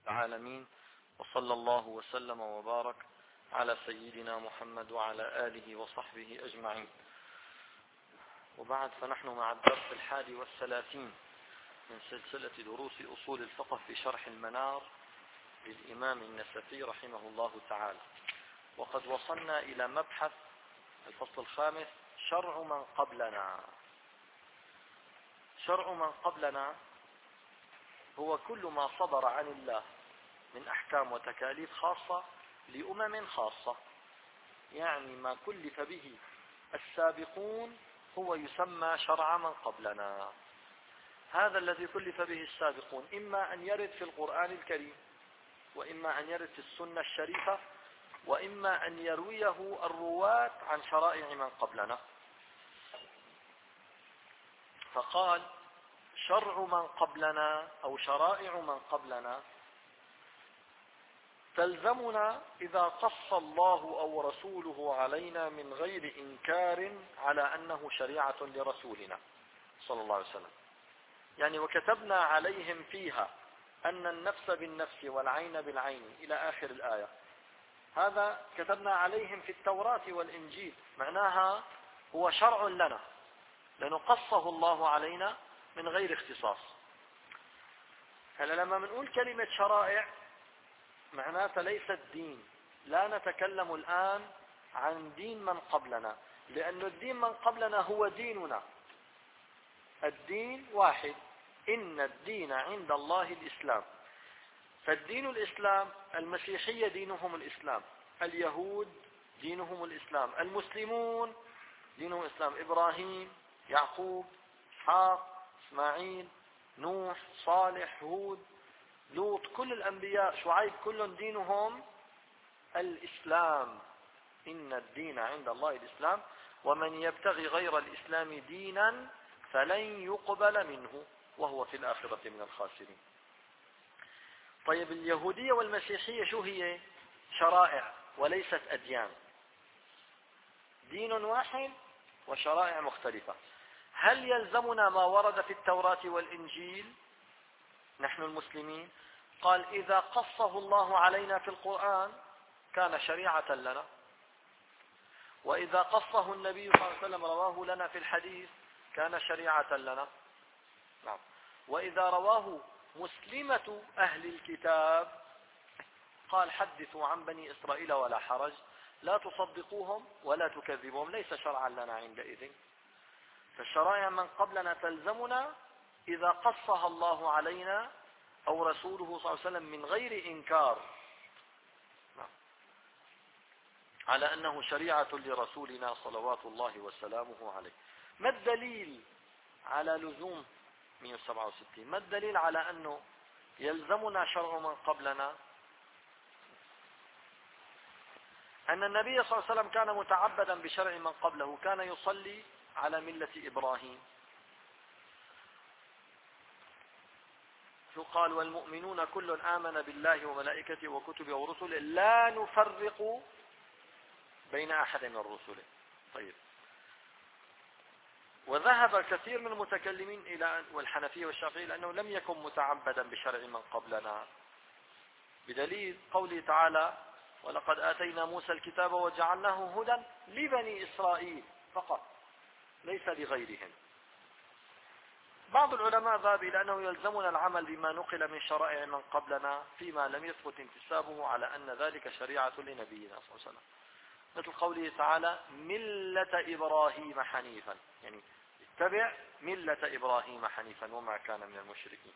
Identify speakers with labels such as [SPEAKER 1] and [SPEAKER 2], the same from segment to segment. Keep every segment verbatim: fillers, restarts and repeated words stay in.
[SPEAKER 1] العالمين، وصلى الله وسلم وبارك على سيدنا محمد وعلى آله وصحبه أجمعين. وبعد، فنحن مع الدرس الحادي والثلاثين من سلسلة دروس أصول الفقه في شرح المنار للإمام النسفي رحمه الله تعالى. وقد وصلنا إلى مبحث الفصل الخامس: شرع من قبلنا. شرع من قبلنا هو كل ما صدر عن الله من أحكام وتكاليف خاصة لأمم خاصة، يعني ما كلف به السابقون هو يسمى شرع من قبلنا. هذا الذي كلف به السابقون إما أن يرد في القرآن الكريم، وإما أن يرد في السنة الشريفة، وإما أن يرويه الرواة عن شرائع من قبلنا. فقال: شرع من قبلنا أو شرائع من قبلنا تلزمنا إذا قص الله أو رسوله علينا من غير إنكار على أنه شريعة لرسولنا صلى الله عليه وسلم. يعني وكتبنا عليهم فيها أن النفس بالنفس والعين بالعين إلى آخر الآية. هذا كتبنا عليهم في التوراة والإنجيل، معناها هو شرع لنا لأنه قصه الله علينا من غير اختصاص. هلا لما بنقول كلمة شرائع معناتها ليست دين. لا نتكلم الآن عن دين من قبلنا، لأن الدين من قبلنا هو ديننا. الدين واحد: إن الدين عند الله الإسلام. فالدين الإسلام، المسيحية دينهم الإسلام، اليهود دينهم الإسلام، المسلمون دينهم الإسلام، إبراهيم، يعقوب، إسحاق، إسماعيل، نوح، صالح، هود، لوط، كل الأنبياء، شعيب، كل دينهم الإسلام. إن الدين عند الله الإسلام ومن يبتغي غير الإسلام دينا فلن يقبل منه وهو في الآخرة من الخاسرين. طيب، اليهودية والمسيحية شو هي؟ شرائع وليست أديان. دين واحد وشرائع مختلفة. هل يلزمنا ما ورد في التوراة والإنجيل نحن المسلمين؟ قال: إذا قصه الله علينا في القرآن كان شريعة لنا، وإذا قصه النبي صلى الله عليه وسلم رواه لنا في الحديث كان شريعة لنا. نعم. وإذا رواه مسلمة أهل الكتاب قال: حدثوا عن بني إسرائيل ولا حرج، لا تصدقوهم ولا تكذبوهم، ليس شرعا لنا عندئذ. فالشرائع من قبلنا تلزمنا إذا قصها الله علينا أو رسوله صلى الله عليه وسلم من غير إنكار على أنه شريعة لرسولنا صلوات الله وسلامه عليه. ما الدليل على لزوم مئة وسبعة وستين؟ ما الدليل على أنه يلزمنا شرع من قبلنا؟ أن النبي صلى الله عليه وسلم كان متعبدا بشرع من قبله، كان يصلي على ملة إبراهيم. قال: والمؤمنون كل آمن بالله وملائكته وكتبه ورسله لا نفرق بين أحد من رسله. طيب، وذهب كثير من المتكلمين إلى والحنفية والشافعية لأنه لم يكن متعبدا بشرع من قبلنا، بدليل قوله تعالى: ولقد آتينا موسى الكتاب وجعلناه هدى لبني إسرائيل فقط ليس لغيرهم. بعض العلماء ذهب إلى أنه يلزمنا العمل بما نقل من شرائع من قبلنا فيما لم يثبت انتسابه على أن ذلك شريعة لنبينا صلى الله عليه وسلم، مثل قوله تعالى: ملة إبراهيم حنيفا، يعني اتبع ملة إبراهيم حنيفا وما كان من المشركين.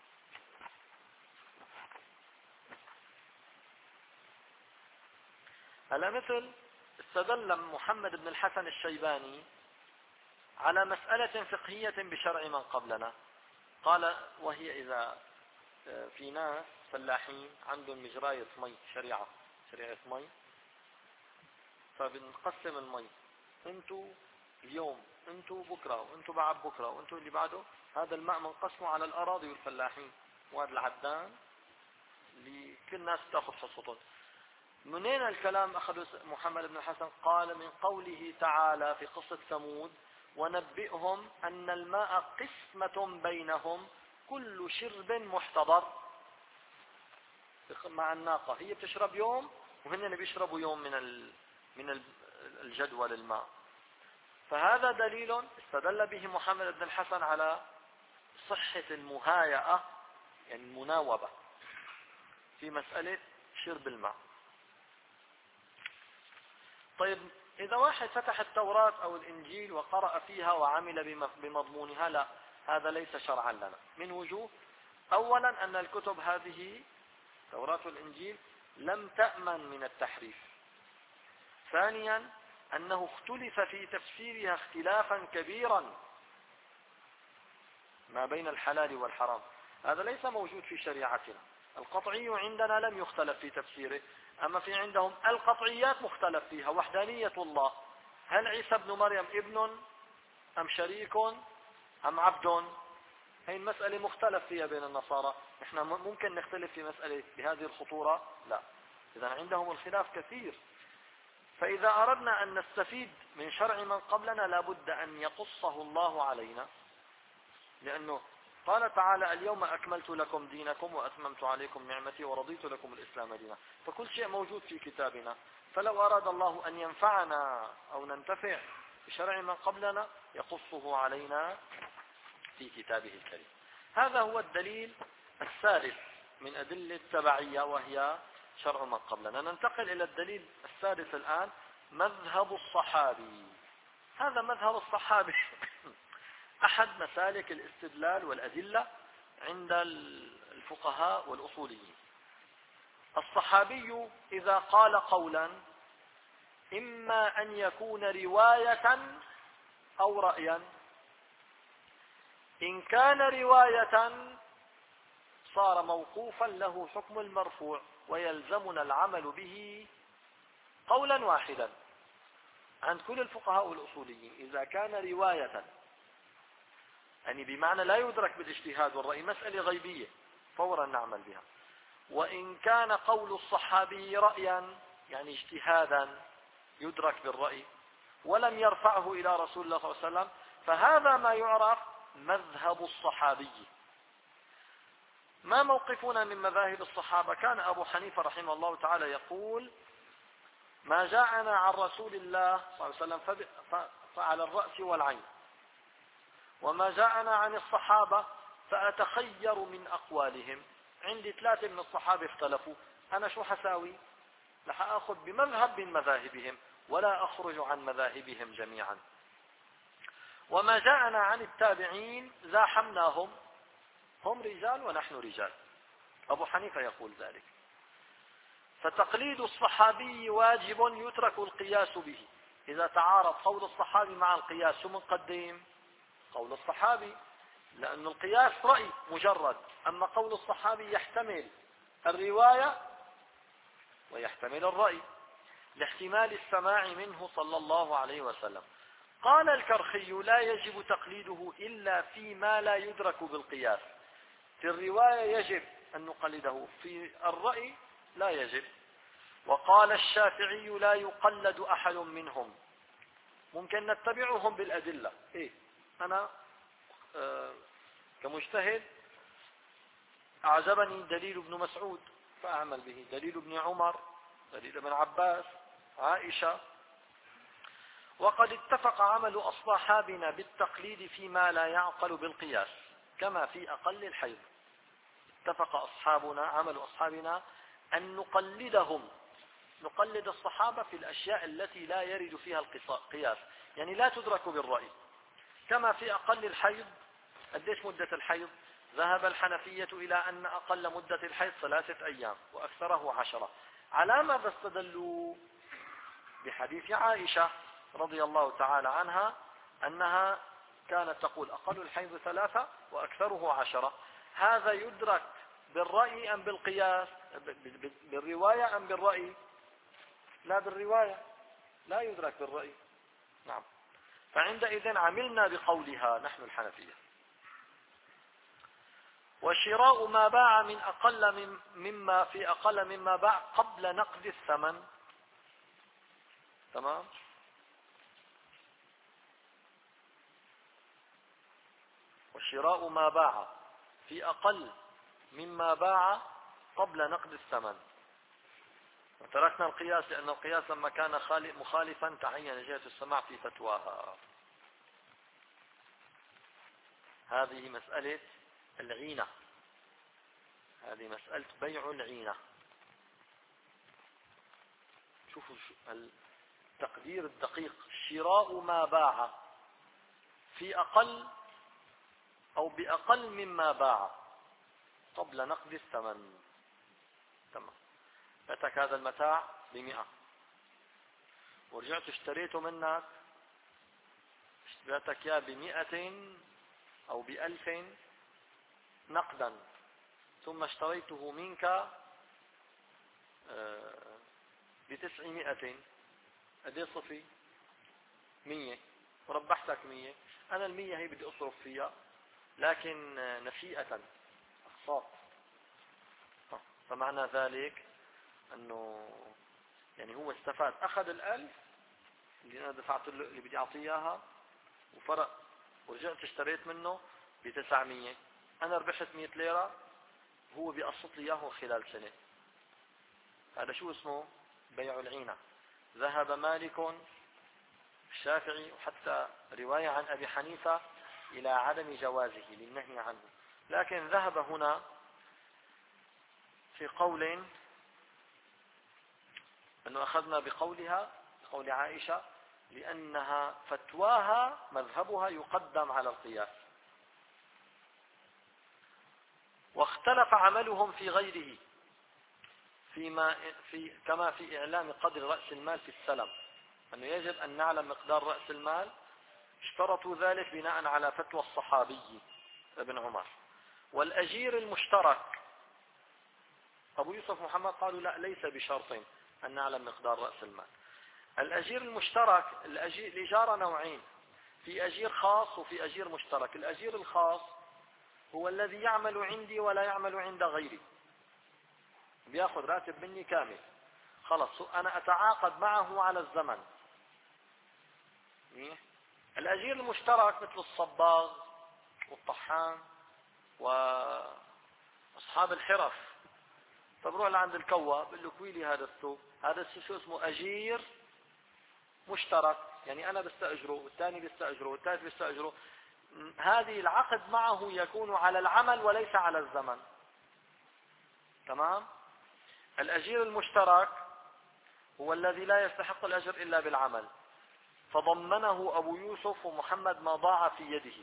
[SPEAKER 1] هلا مثل استدل محمد بن الحسن الشيباني على مسألة فقهية بشرع من قبلنا. قال: وهي إذا في ناس فلاحين عندهم مجراية مي، شريعة شريعة مي، فبنقسم المي، انتوا اليوم، انتوا بكرة، وانتوا بعد بكرة، وانتوا اللي بعده. هذا الماء منقسمه على الأراضي والفلاحين، وهذا العدان اللي كل الناس تأخذ حصتهم. منين الكلام أخذ محمد بن الحسن؟ قال: من قوله تعالى في قصة ثمود: ونبئهم أن الماء قسمة بينهم كل شرب محتضر. مع الناقة، هي بتشرب يوم وهن بيشربوا يوم من من الجدول الماء. فهذا دليل استدل به محمد بن الحسن على صحة المهايئة، يعني المناوبة في مسألة شرب الماء. طيب إذا واحد فتح التوراة أو الإنجيل وقرأ فيها وعمل بمضمونها، لا، هذا ليس شرعا لنا من وجوه. أولا أن الكتب هذه التوراة والإنجيل لم تأمن من التحريف. ثانيا أنه اختلف في تفسيرها اختلافا كبيرا ما بين الحلال والحرام، هذا ليس موجود في شريعتنا. القطعي عندنا لم يختلف في تفسيره، أما في عندهم القطعيات مختلف فيها. وحدانية الله، هل عيسى ابن مريم ابن أم شريك أم عبد؟ هي المسألة مختلف فيها بين النصارى. نحن ممكن نختلف في مسألة بهذه الخطورة؟ لا. إذا عندهم الخلاف كثير. فإذا أردنا أن نستفيد من شرع من قبلنا لابد أن يقصه الله علينا، لأنه قال تعالى: اليوم أكملت لكم دينكم وأتممت عليكم نعمتي ورضيت لكم الإسلام دينا. فكل شيء موجود في كتابنا. فلو أراد الله أن ينفعنا أو ننتفع بشرع من قبلنا يقصه علينا في كتابه الكريم. هذا هو الدليل الثالث من أدلة التبعية، وهي شرع من قبلنا. ننتقل إلى الدليل السادس الآن، مذهب الصحابي. هذا مذهب الصحابي أحد مسالك الاستدلال والأدلة عند الفقهاء والأصوليين. الصحابي إذا قال قولا إما أن يكون رواية أو رأيا. إن كان رواية صار موقوفا له حكم المرفوع ويلزمنا العمل به قولا واحدا عند كل الفقهاء والأصوليين. إذا كان رواية يعني بمعنى لا يدرك بالاجتهاد والرأي، مسألة غيبية فورا نعمل بها. وإن كان قول الصحابي رأيا يعني اجتهادا يدرك بالرأي ولم يرفعه إلى رسول الله صلى الله عليه وسلم، فهذا ما يعرف مذهب الصحابي. ما موقفنا من مذاهب الصحابة؟ كان أبو حنيفة رحمه الله تعالى يقول: ما جاءنا عن رسول الله صلى الله عليه وسلم فعلى الرأس والعين، وما جاءنا عن الصحابة فأتخير من أقوالهم. عندي ثلاثة من الصحابة اختلفوا، أنا شو حساوي؟ رح أخذ بمذهب من مذاهبهم ولا أخرج عن مذاهبهم جميعا. وما جاءنا عن التابعين زاحمناهم، هم رجال ونحن رجال. أبو حنيفة يقول ذلك. فتقليد الصحابي واجب يترك القياس به. إذا تعارض قول الصحابي مع القياس شو منقدم؟ قول الصحابي، لأن القياس رأي مجرد، أما قول الصحابي يحتمل الرواية ويحتمل الرأي لاحتمال السماع منه صلى الله عليه وسلم. قال الكرخي: لا يجب تقليده إلا فيما لا يدرك بالقياس. في الرواية يجب أن نقلده، في الرأي لا يجب. وقال الشافعي: لا يقلد أحد منهم، ممكن نتبعهم بالأدلة. إيه؟ أنا آه كمجتهد أعجبني دليل ابن مسعود فأعمل به، دليل ابن عمر، دليل ابن عباس، عائشة. وقد اتفق عمل أصحابنا بالتقليد فيما لا يعقل بالقياس كما في أقل الحيض. اتفق أصحابنا عمل أصحابنا أن نقلدهم، نقلد الصحابة في الأشياء التي لا يرد فيها القياس، يعني لا تدرك بالرأي. كما في أقل الحيض، قديش مدة الحيض؟ ذهب الحنفية إلى أن أقل مدة الحيض ثلاثة أيام وأكثره عشرة. على ماذا استدلوا؟ بحديث عائشة رضي الله تعالى عنها أنها كانت تقول: أقل الحيض ثلاثة وأكثره عشرة. هذا يدرك بالرأي أم بالقياس؟ بالرواية أم بالرأي؟ لا، بالرواية، لا يدرك بالرأي. نعم. فعندئذ عملنا بقولها نحن الحنفية. وشراء ما باع من أقل من مما في أقل مما باع قبل نقد الثمن. تمام. وشراء ما باع في أقل مما باع قبل نقد الثمن. وتركنا القياس لأن القياس لما كان مخالفا تعين جهة السماع في فتواها. هذه مسألة العينة، هذه مسألة بيع العينة. شوفوا التقدير الدقيق، شراء ما باع في أقل أو بأقل مما باع قبل نقد الثمن. تمام. أتاك هذا المتاع بمئة ورجعت اشتريته منك، اشتريتك يا بمئة أو بألف نقدا، ثم اشتريته منك بتسعمائة، قد ايه صفي؟ مية، وربحتك مية. أنا المية هي بدي أصرف فيها لكن نفيئة أقساط. فمعنى ذلك أنه يعني هو استفاد، أخذ الألف اللي أنا دفعت له اللي بدي أعطيه إياها وفرق، ورجعت اشتريت منه بتسعمية، أنا ربحت مية ليرة، هو بيقسط لي إياه خلال سنة. هذا شو اسمه؟ بيع العينة. ذهب مالك الشافعي وحتى رواية عن أبي حنيفة إلى عدم جوازه للنهي عنه، لكن ذهب هنا في قول أنه أخذنا بقولها، بقول عائشة، لأنها فتواها مذهبها يقدم على القياس. واختلف عملهم في غيره فيما في كما في إعلام قدر رأس المال في السلم، أنه يجب أن نعلم مقدار رأس المال. اشترطوا ذلك بناء على فتوى الصحابي ابن عمر. والأجير المشترك أبو يوسف محمد قالوا لا، ليس بشرط أن نعلم مقدار رأس المال. الأجير المشترك، الأجير الإجارة نوعين، في أجير خاص وفي أجير مشترك. الأجير الخاص هو الذي يعمل عندي ولا يعمل عند غيري، بياخذ راتب مني كامل، خلص أنا أتعاقد معه على الزمن. الأجير المشترك مثل الصباغ والطحان وأصحاب الحرف، فبروح لعند الكوى بقول له كويلي هذا الثوب، هذا شو اسمه؟ أجير مشترك، يعني أنا بستأجره والثاني بيستأجره والثالث بيستأجره. هذه العقد معه يكون على العمل وليس على الزمن. تمام. الأجير المشترك هو الذي لا يستحق الأجر إلا بالعمل، فضمنه أبو يوسف ومحمد ما ضاع في يده.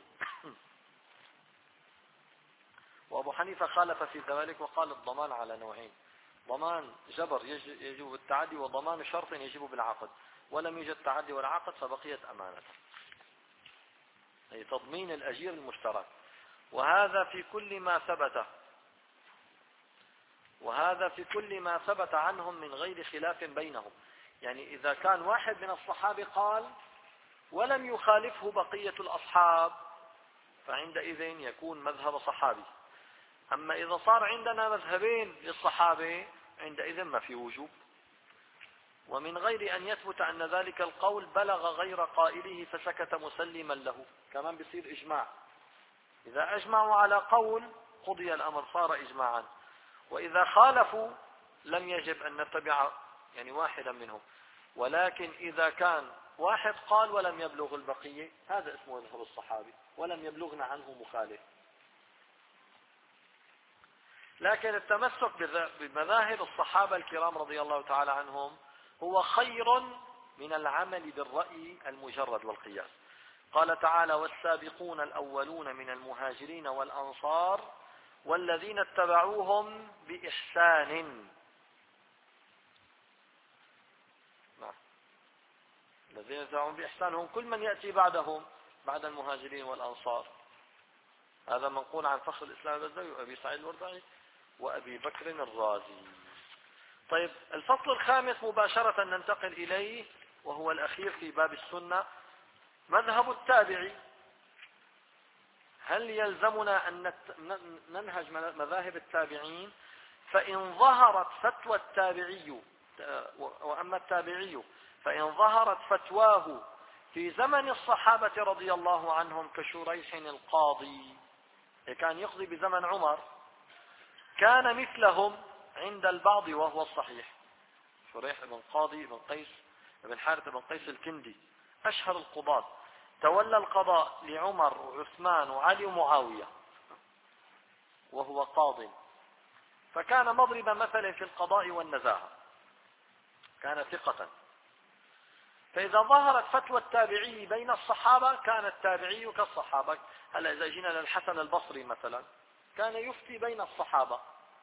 [SPEAKER 1] وأبو حنيفة خالف في ذلك وقال الضمان على نوعين: ضمان جبر يجب بالتعدي، وضمان شرط يجب بالعقد، ولم يوجد تعدي ولا عقد فبقيت أمانة. أي تضمين الأجير المشترك. وهذا في كل ما ثبت وهذا في كل ما ثبت عنهم من غير خلاف بينهم. يعني إذا كان واحد من الصحابة قال ولم يخالفه بقية الأصحاب فعندئذ يكون مذهب صحابي. أما إذا صار عندنا مذهبين للصحابة عندئذ ما في وجوب، ومن غير أن يثبت أن ذلك القول بلغ غير قائله فسكت مسلما له، كمان بيصير إجماع. إذا أجمعوا على قول قضي الأمر، صار إجماعا. وإذا خالفوا لم يجب أن نتبع يعني واحدا منهم، ولكن إذا كان واحد قال ولم يبلغ البقية هذا اسمه مذهب الصحابي ولم يبلغنا عنه مخالف. لكن التمسك بمذاهب الصحابة الكرام رضي الله تعالى عنهم هو خير من العمل بالرأي المجرد والقياس. قال تعالى: والسابقون الأولون من المهاجرين والأنصار والذين اتبعوهم بإحسان. الذين اتبعوهم بإحسان هم كل من يأتي بعدهم بعد المهاجرين والأنصار. هذا منقول عن فخر الإسلام البزوي وأبي سعيد الوردعي وأبي بكر الرازي. طيب، الفصل الخامس مباشرة ننتقل إليه وهو الأخير في باب السنة: مذهب التابعي. هل يلزمنا أن ننهج مذاهب التابعين؟ فإن ظهرت فتوى التابعي، وأما التابعي فإن ظهرت فتواه في زمن الصحابة رضي الله عنهم كشريح القاضي كان يقضي بزمن عمر، كان مثلهم عند البعض وهو الصحيح. شريح بن قاضي بن قيس بن حارث بن قيس الكندي أشهر القضاة، تولى القضاء لعمر وعثمان وعلي ومعاوية وهو قاض، فكان مضرب مثل في القضاء والنزاهة، كان ثقة. فإذا ظهرت فتوى التابعي بين الصحابة كان التابعي كالصحابة. هلا إذا جينا للحسن البصري مثلا كان يفتي بين الصحابة.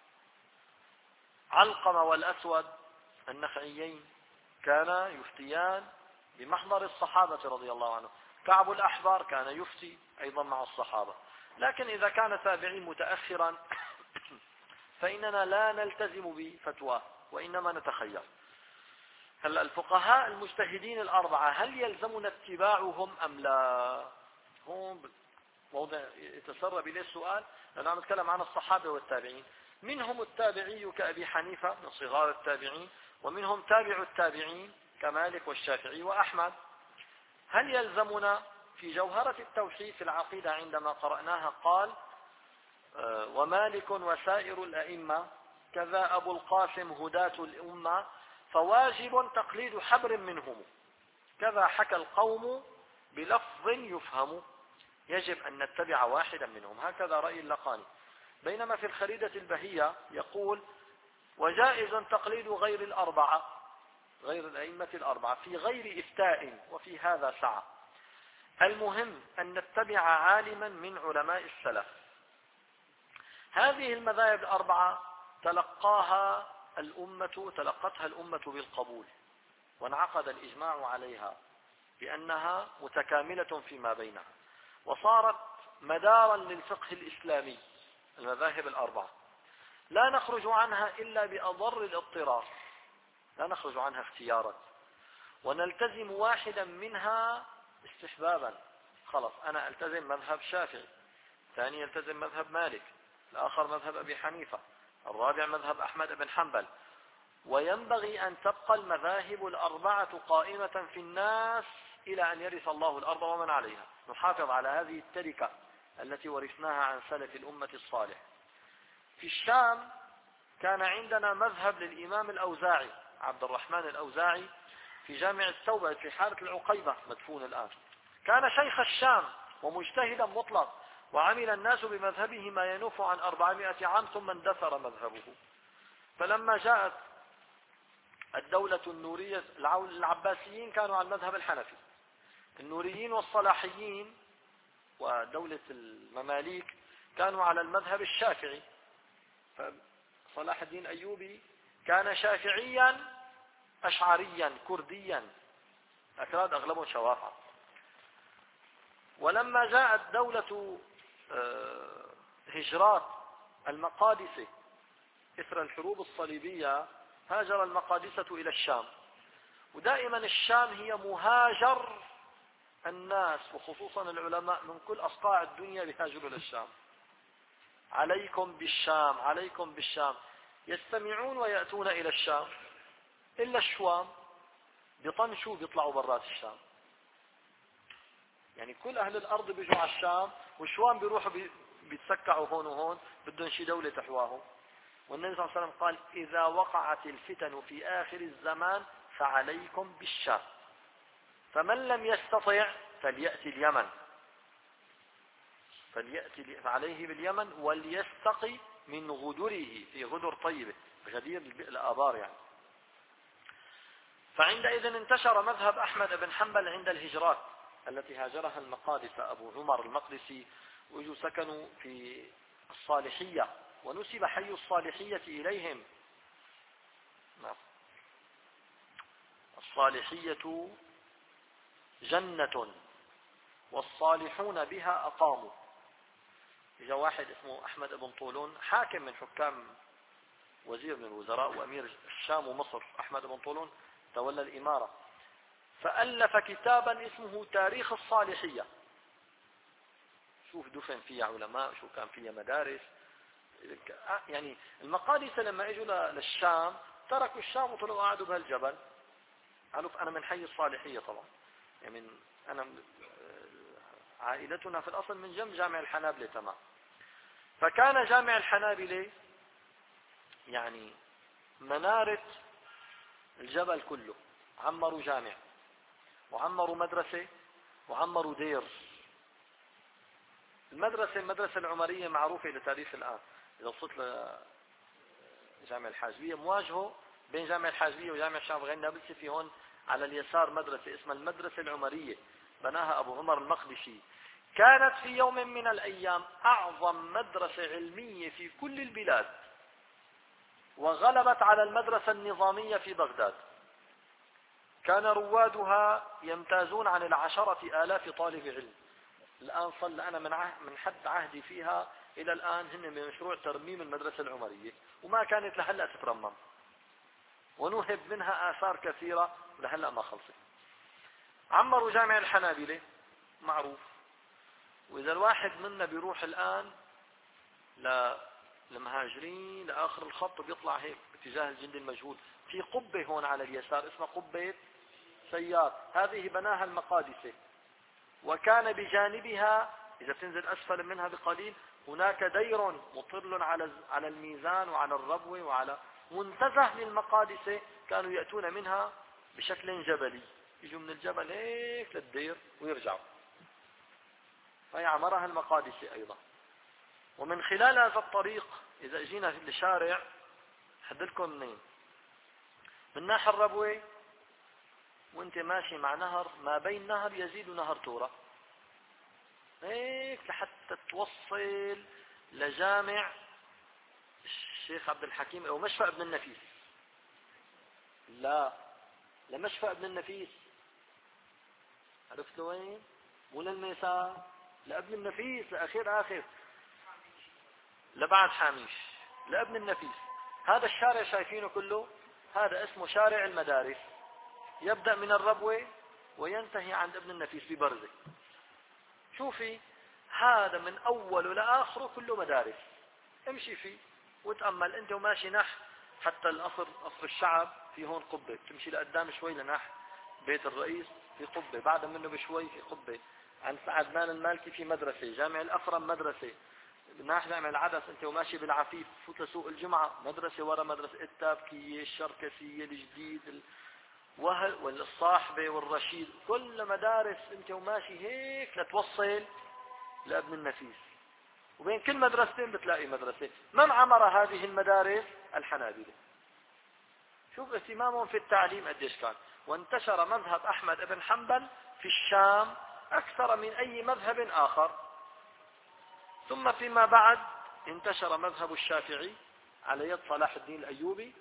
[SPEAKER 1] علقمة والأسود النخعيين كانا يفتيان بمحضر الصحابة رضي الله عنهم. كعب الأحبار كان يفتي أيضا مع الصحابة. لكن إذا كان تابعي متأخرا فإننا لا نلتزم بفتواه وإنما نتخير. هلا الفقهاء المجتهدين الأربعة هل يلزمنا اتباعهم أم لا؟ هون موضع يتسرب إليه السؤال، لأنه عم نتكلم عن الصحابة والتابعين. منهم التابعي كأبي حنيفة من صغار التابعين، ومنهم تابع التابعين كمالك والشافعي وأحمد. هل يلزمنا؟ في جوهرة التوحيد في العقيدة عندما قرأناها قال ومالك وسائر الأئمة كذا أبو القاسم هداة الأمة فواجب تقليد حبر منهم كذا حكى القوم بلفظ يفهم، يجب أن نتبع واحدا منهم. هكذا رأي اللقاني. بينما في الخريدة البهية يقول وجائز تقليد غير الأربعة، غير الأئمة الأربعة في غير إفتاء، وفي هذا سعة. المهم أن نتبع عالما من علماء السلف. هذه المذاهب الأربعة تلقاها الأمة تلقتها الأمة بالقبول، وانعقد الإجماع عليها بأنها متكاملة فيما بينها، وصارت مدارا للفقه الإسلامي. المذاهب الأربعة لا نخرج عنها إلا بأضر الاضطرار، لا نخرج عنها اختيارا، ونلتزم واحدا منها استحبابا. خلص أنا ألتزم مذهب شافعي، ثاني يلتزم مذهب مالك، الآخر مذهب أبي حنيفة، الرابع مذهب أحمد بن حنبل. وينبغي أن تبقى المذاهب الأربعة قائمة في الناس إلى أن يرث الله الأرض ومن عليها. نحافظ على هذه التركة التي ورثناها عن سلف الأمة الصالح. في الشام كان عندنا مذهب للإمام الأوزاعي عبد الرحمن الأوزاعي في جامع التوبة في حارة العقيبة مدفون الآن. كان شيخ الشام ومجتهدا مطلق، وعمل الناس بمذهبه ما ينوف عن أربعمائة عام ثم اندثر مذهبه. فلما جاءت الدولة النورية العباسيين كانوا على المذهب الحنفي، النوريين والصلاحيين ودولة المماليك كانوا على المذهب الشافعي. فصلاح الدين أيوبي كان شافعيا أشعريا كرديا، أكراد أغلبهم شوافع. ولما جاءت دولة هجرات المقادسة إثر الحروب الصليبية هاجر المقادسة إلى الشام، ودائما الشام هي مهاجر الناس وخصوصا العلماء من كل أصقاع الدنيا بيهاجروا للشام. عليكم بالشام عليكم بالشام، يستمعون ويأتون إلى الشام، إلا الشوام بيطنشوا بيطلعوا برات الشام. يعني كل أهل الأرض بيجوا على الشام، والشوام بيروحوا بيتسكعوا هون وهون، بدهم شي دولة تحواهم. والنبي صلى الله عليه وسلم قال إذا وقعت الفتن في آخر الزمان فعليكم بالشام، فمن لم يستطع فليأتي اليمن، فليأتي فعليه باليمن وليستقي من غدره، في غدر طيبة، غدير الآبار يعني. فعندئذ انتشر مذهب أحمد بن حنبل عند الهجرات التي هاجرها المقادسة. أبو عمر المقدسي وجوا سكنوا في الصالحية، ونسب حي الصالحية إليهم. الصالحية جنة والصالحون بها أقاموا. إجا واحد اسمه أحمد بن طولون، حاكم من حكام، وزير من الوزراء وأمير الشام ومصر. أحمد بن طولون تولى الإمارة، فألف كتابا اسمه تاريخ الصالحية. شوف دفن فيها علماء، شو كان فيها مدارس. يعني المقادسة لما اجوا للشام تركوا الشام وطلعوا قعدوا بهالجبل. قالوا أنا من حي الصالحية طبعا، يعني من أنا عائلتنا في الأصل من جنب جامع الحنابلة تمام. فكان جامع الحنابلة يعني منارة الجبل كله، عمروا جامع وعمروا مدرسة وعمروا دير. المدرسة المدرسة العمرية معروفة إلى تاريخ الآن. إذا وصلت لجامع الحاجبية مواجهه بين جامع الحاجبية وجامع الشام غير نابلسي، في هون على اليسار مدرسة اسمها المدرسة العمرية، بناها أبو عمر المقدسي. كانت في يوم من الأيام أعظم مدرسة علمية في كل البلاد، وغلبت على المدرسة النظامية في بغداد. كان روادها يمتازون عن العشرة آلاف طالب علم. الآن صل أنا من عهد من حد عهدي فيها إلى الآن هن بمشروع ترميم المدرسة العمرية، وما كانت لهلأ تترمم، ونهب منها آثار كثيرة لهلأ ما خلصت. عمروا جامع الحنابلة معروف. وإذا الواحد منا بيروح الآن للمهاجرين لآخر الخط بيطلع هيك باتجاه الجندي المجهول، في قبة هون على اليسار اسمها قبة سيار، هذه بناها المقادسة. وكان بجانبها إذا تنزل أسفل منها بقليل هناك دير مطل على على الميزان وعلى الربوة وعلى منتزه للمقادسة، كانوا يأتون منها بشكل جبلي، يجوا من الجبل هيك للدير ويرجعوا. فهي عمرها المقادسة أيضا. ومن خلال هذا الطريق إذا اجينا لشارع حدلكم منين، من ناحية الربوة وانت ماشي مع نهر، ما بين نهر يزيد نهر تورا هيك لحتى توصل لجامع الشيخ عبد الحكيم او مشفى ابن النفيس. لا، لمشفى ابن النفيس. عرفت وين؟ مو للميسا، لابن النفيس، لاخير اخر، لبعد حاميش، لابن النفيس. هذا الشارع شايفينه كله، هذا اسمه شارع المدارس، يبدأ من الربوة وينتهي عند ابن النفيس ببرزة. شوفي هذا من أوله لآخره كله مدارس، امشي فيه وتأمل انت وماشي نح حتى القصر، قصر الشعب في هون قبة، تمشي لقدام شوي لنح بيت الرئيس في قبة، بعد منه بشوي في قبة، عن عدنان المالكي في مدرسة، جامع الأفرم مدرسة، ناح جامع العدس انت وماشي بالعفيف فوت لسوق الجمعة مدرسة ورا مدرسة، التابكية، الشركسية، الجديد، وهل والصاحبة والرشيد، كل مدارس انت وماشي هيك لتوصل لابن النفيس. وبين كل مدرستين بتلاقي مدرسة. من عمر هذه المدارس؟ الحنابلة. شوف اهتمامهم في التعليم قديش كان. وانتشر مذهب أحمد بن حنبل في الشام أكثر من أي مذهب آخر. ثم فيما بعد انتشر مذهب الشافعي على يد صلاح الدين الأيوبي،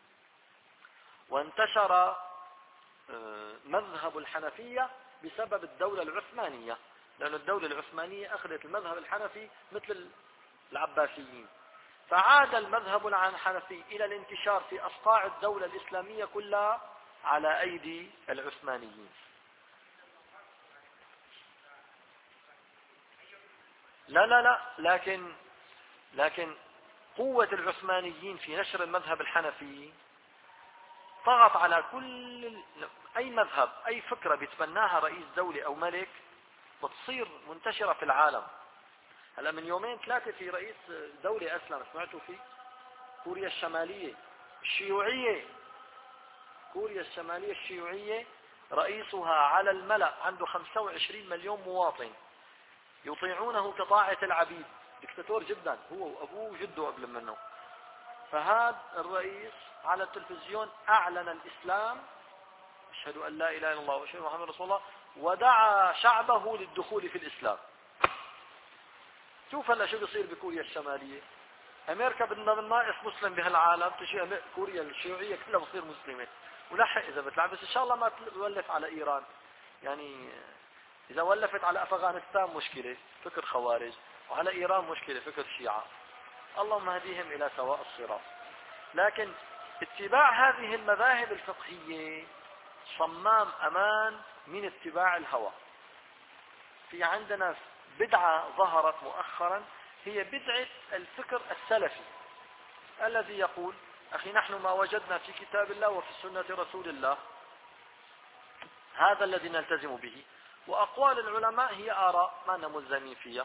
[SPEAKER 1] وانتشر مذهب الحنفية بسبب الدولة العثمانية، لأن الدولة العثمانية أخذت المذهب الحنفي مثل العباسيين، فعاد المذهب الحنفي إلى الانتشار في أصقاع الدولة الإسلامية كلها على أيدي العثمانيين. لا لا لا لكن لكن قوة العثمانيين في نشر المذهب الحنفي طغت على كل أي مذهب، أي فكرة بيتبناها رئيس دولة أو ملك بتصير منتشرة في العالم. هلا من يومين ثلاثة في رئيس دولة أسلم، سمعتوا فيه؟ كوريا الشمالية الشيوعية، كوريا الشمالية الشيوعية رئيسها على الملأ عنده خمسة وعشرين مليون مواطن يطيعونه كطاعة العبيد، دكتاتور جدا هو وأبوه وجده قبل منه. فهذا الرئيس على التلفزيون أعلن الإسلام، أشهد أن لا إله إلا الله وأشهد أن محمد رسول الله، ودعا شعبه للدخول في الإسلام. شوف هلا شو بيصير بكوريا الشمالية، أمريكا بدنا ناقص مسلم بهالعالم، تجي كوريا الشيوعية كلها بتصير مسلمة، ولحق إذا بتلعب، بس إن شاء الله ما تولف على إيران. يعني إذا ولفت على أفغانستان مشكلة، فكر خوارج، وعلى إيران مشكلة، فكر شيعة. اللهم هديهم إلى سواء الصراط. لكن اتباع هذه المذاهب الفقهية صمام أمان من اتباع الهوى. في عندنا بدعة ظهرت مؤخرا، هي بدعة الفكر السلفي الذي يقول أخي نحن ما وجدنا في كتاب الله وفي سنة رسول الله هذا الذي نلتزم به، وأقوال العلماء هي آراء ما نملزمين فيها.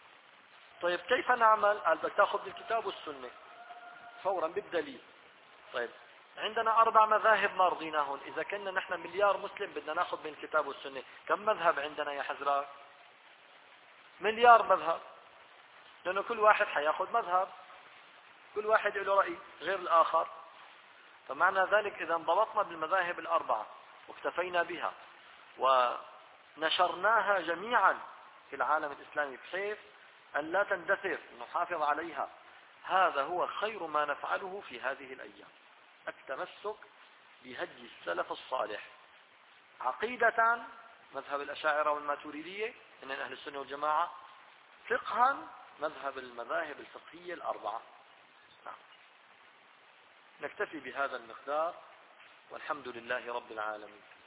[SPEAKER 1] طيب كيف نعمل؟ قال بدك تاخذ بالكتاب والسنة فورا بالدليل. طيب عندنا أربع مذاهب ما رضيناهن. إذا كنا نحن مليار مسلم بدنا ناخذ من الكتاب والسنة، كم مذهب عندنا يا حزراء؟ مليار مذهب، لأنه كل واحد حياخذ مذهب، كل واحد له رأي غير الآخر. فمعنى ذلك إذا انضبطنا بالمذاهب الأربعة واكتفينا بها ونشرناها جميعا في العالم الإسلامي بحيث أن لا تندثر، نحافظ عليها، هذا هو خير ما نفعله في هذه الأيام، التمسك بهدي السلف الصالح. عقيدة مذهب الأشاعرة والماتريدية من أهل السنة والجماعة، فقها مذهب المذاهب الفقهية الأربعة. نعم. نكتفي بهذا المقدار، والحمد لله رب العالمين.